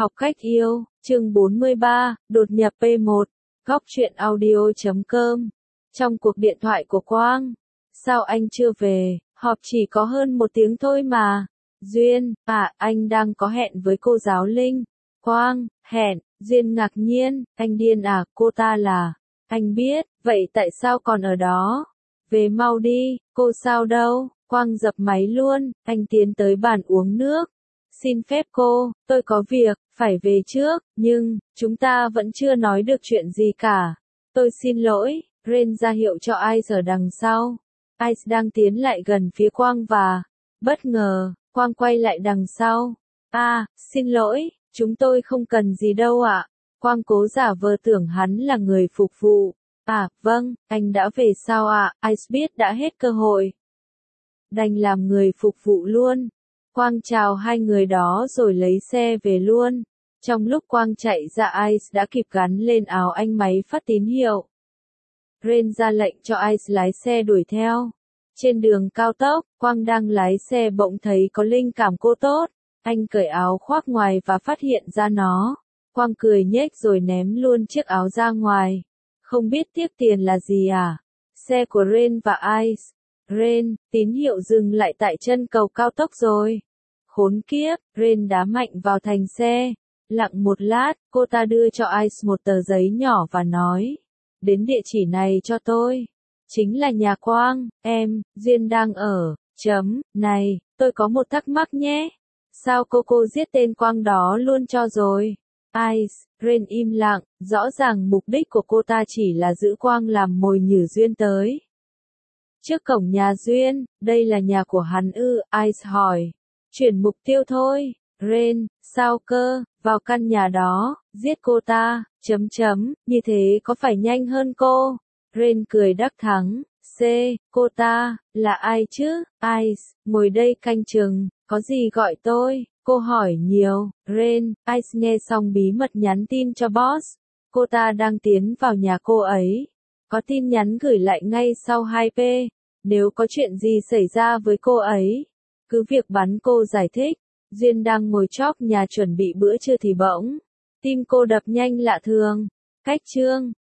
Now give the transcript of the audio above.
Học cách yêu, chương 43, đột nhập P1, góc truyện audio.com. Trong cuộc điện thoại của Quang, sao anh chưa về, họp chỉ có hơn 1 tiếng thôi mà. Duyên, anh đang có hẹn với cô giáo Linh. Quang, hẹn, Duyên ngạc nhiên, anh điên à, cô ta là, anh biết, vậy tại sao còn ở đó? Về mau đi, cô sao đâu? Quang dập máy luôn, anh tiến tới bàn uống nước. Xin phép cô, tôi có việc, phải về trước, nhưng, chúng ta vẫn chưa nói được chuyện gì cả. Tôi xin lỗi, Ren ra hiệu cho Ice ở đằng sau. Ice đang tiến lại gần phía Quang và, bất ngờ, Quang quay lại đằng sau. Xin lỗi, chúng tôi không cần gì đâu ạ. Quang cố giả vờ tưởng hắn là người phục vụ. Vâng, anh đã về sao ạ? Ice biết đã hết cơ hội. Đành làm người phục vụ luôn. Quang chào hai người đó rồi lấy xe về luôn. Trong lúc Quang chạy ra Ice đã kịp gắn lên áo anh máy phát tín hiệu. Ren ra lệnh cho Ice lái xe đuổi theo. Trên đường cao tốc, Quang đang lái xe bỗng thấy có linh cảm cô tốt. Anh cởi áo khoác ngoài và phát hiện ra nó. Quang cười nhếch rồi ném luôn chiếc áo ra ngoài. Không biết tiếc tiền là gì à? Xe của Ren và Ice. Ren, tín hiệu dừng lại tại chân cầu cao tốc rồi. Khốn kiếp, Ren đá mạnh vào thành xe. Lặng một lát, cô ta đưa cho Ice một tờ giấy nhỏ và nói. Đến địa chỉ này cho tôi. Chính là nhà Quang, Duyên đang ở. Này, tôi có một thắc mắc nhé. Sao cô giết tên Quang đó luôn cho rồi? Ice, Ren im lặng, rõ ràng mục đích của cô ta chỉ là giữ Quang làm mồi nhử Duyên tới. Trước cổng nhà Duyên, đây là nhà của hắn ư? Ice hỏi. Chuyển mục tiêu thôi. Ren, sao cơ, vào căn nhà đó, giết cô ta, như thế có phải nhanh hơn cô? Ren cười đắc thắng. Cô ta, là ai chứ? Ice, ngồi đây canh chừng, có gì gọi tôi? Cô hỏi nhiều. Ren, Ice nghe xong bí mật nhắn tin cho boss. Cô ta đang tiến vào nhà cô ấy. Có tin nhắn gửi lại ngay sau 2P. Nếu có chuyện gì xảy ra với cô ấy, cứ việc bắn cô giải thích. Duyên đang ngồi chóp nhà chuẩn bị bữa trưa thì bỗng tim cô đập nhanh lạ thường. Cách chương